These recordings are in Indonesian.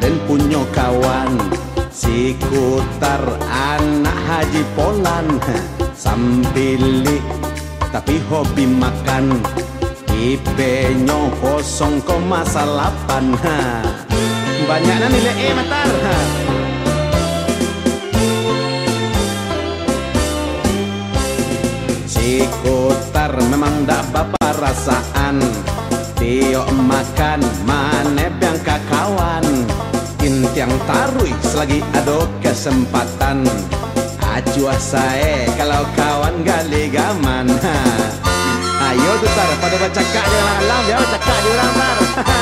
dosen punya kawan si Kutar anak Haji Polan, sambilik tapi hobi makan, IP-nya 0,8. Banyaknya nilai E Matar. Si Kutar memang dak bapa rasaan, dia makan mana biang kawan, intiang tarui selagi ada kesempatan. Acuah saya kalau kawan gali gaman. Ayo tuh tar, pada baca kak di alam ya, baca kak di orang tar.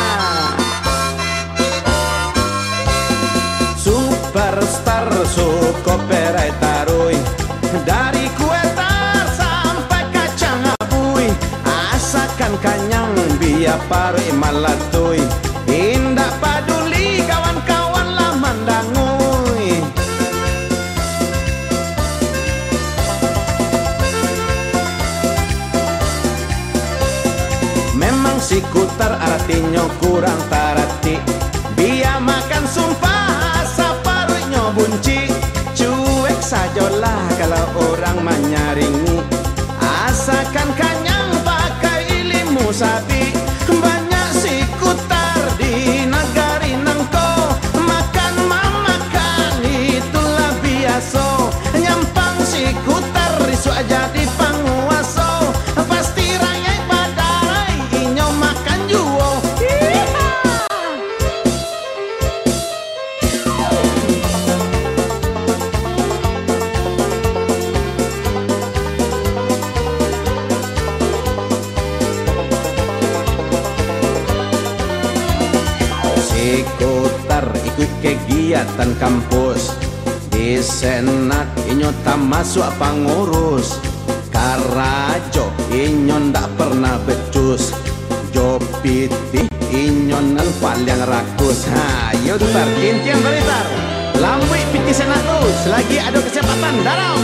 Superstar suko perai tarui, dari kue tar sampai kacang abui, asakan kanyang biar parui malatui, indah paduli kawan-kawan lah mandangui. Memang si Kutar artinya kurang tarati, biar makan sumpah saparunya bunci, cuek sajalah kalau orang menyaringi, asakan kanyang pakai ilmu sapi. Banyak si Kutar di negari nangko, makan mamakan itulah biasa. Nyampang si Kutar risu aja di panguaso, pasti rakyat pada inyo makan juo. Si Kutar ikut kegiatan kampus, di senat inyo tak masuk pengurus, karajo inyo ndak pernah becus, jopiti inyo nan paling rakus. Yo tutar kintian balitar, lambui piti senatus, lagi ada kesempatan dalam.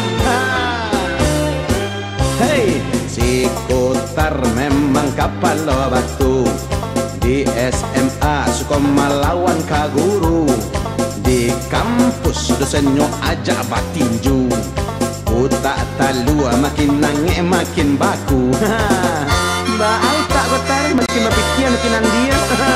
Hei, si Kutar memang kapal batu, di SMA suka melawan kaguru, di kampus dosennya ajak batinju, ku tak talu makin nange makin baku. Baal tak Kutar makin berpikir makin andia.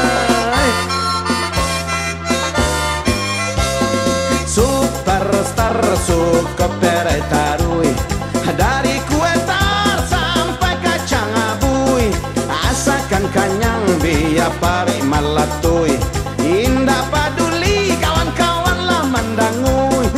Superstar suka perai tarui, dari kue tar sampai kacang abui, asakan kanyang biar pari malatui, indah paduli kawan-kawan lah mandangui.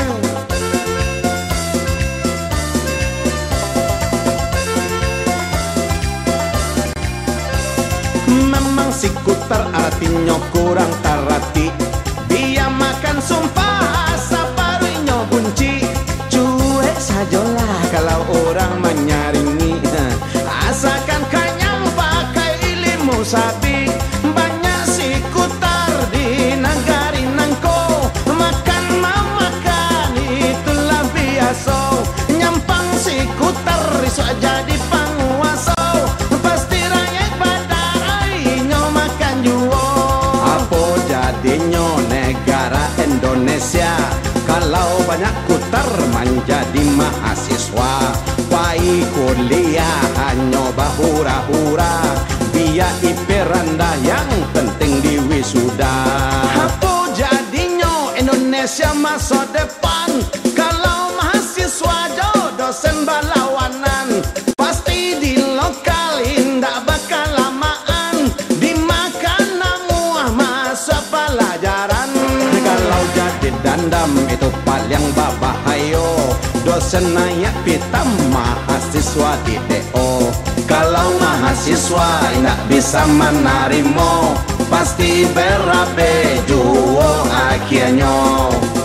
Memang si Kutar artinya kurang tarati, dia makan sumpah saparunya bunci, cuek sajalah kalau orang menyaringi, asakan kanyang pakai ilmu sapi. Banyak si Kutar di negari nangko, makan mamakan itulah biasa. Nyampang si Kutar risu aja di panguaso, pasti rakyat pada inyo makan juo. Apa jadinya negara Indonesia kalau banyak Kutar menjadi mahasiswa? Pai kuliah hanya bahura-hura, biar IP rendah yang penting di wisuda. Apa jadinya Indonesia masa depan kalau mahasiswa dosen berlawanan? Pasti di lokal indah bakal lamaan, dimakan namuah masa pelajaran. Kalau jadi dandam itu paling babahayo, dosen naik pitam mahasiswa di DO. Kalau mahasiswa tidak bisa menerima, pasti berabe juo akhirnya.